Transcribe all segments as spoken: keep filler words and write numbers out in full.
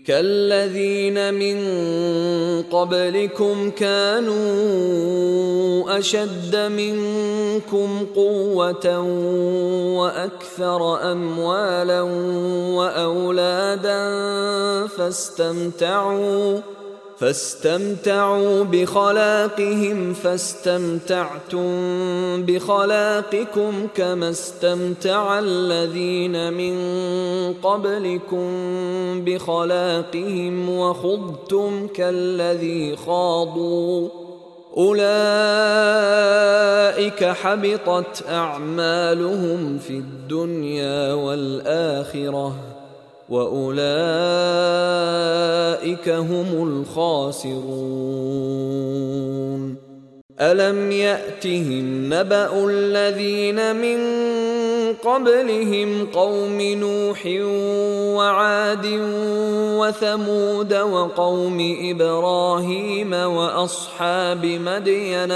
كالذين من قبلكم كانوا أشد منكم قوة وأكثر أموالا وأولادا فاستمتعوا فاستمتعوا بخلاقهم فاستمتعتم بخلاقكم كما استمتع الذين من قبلكم بخلاقهم وخضتم كالذي خاضوا أولئك حبطت أعمالهم في الدنيا والآخرة وأولئك هم الخاسرون. ألم يأتهم نبأ الذين من قبلهم قوم نوح وعاد وثمود وقوم إبراهيم وأصحاب مدين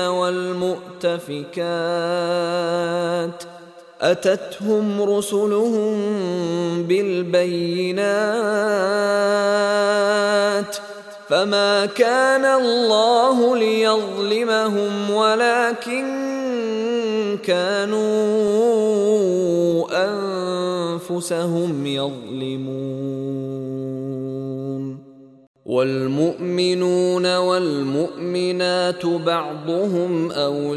والمؤتفكات أتتهم رسلهم بالبينات فما كان الله ليظلمهم ولكن كانوا أنفسهم يظلمون. والمؤمنون والمؤمنات بعضهم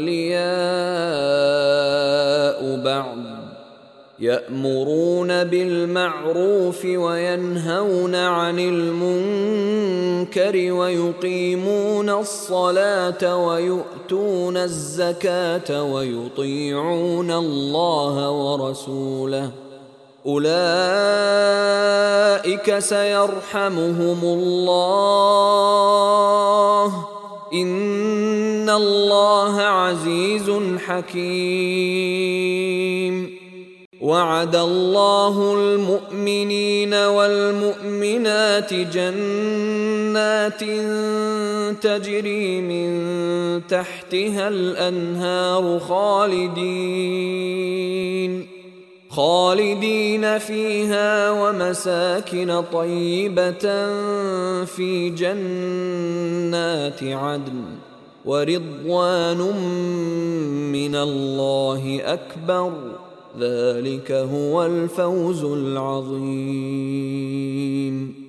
أولياء بعض يأمرون بالمعروف وينهون عن المنكر ويقيمون الصلاة ويؤتون الزكاة ويطيعون الله ورسوله أولئك سيرحمهم الله إن الله عزيز حكيم. وعد الله المؤمنين والمؤمنات جنات تجري من تحتها الأنهار خالدين خالدين فيها ومساكن طيبة في جنات عدن ورضوان من الله أكبر ذلك هو الفوز العظيم.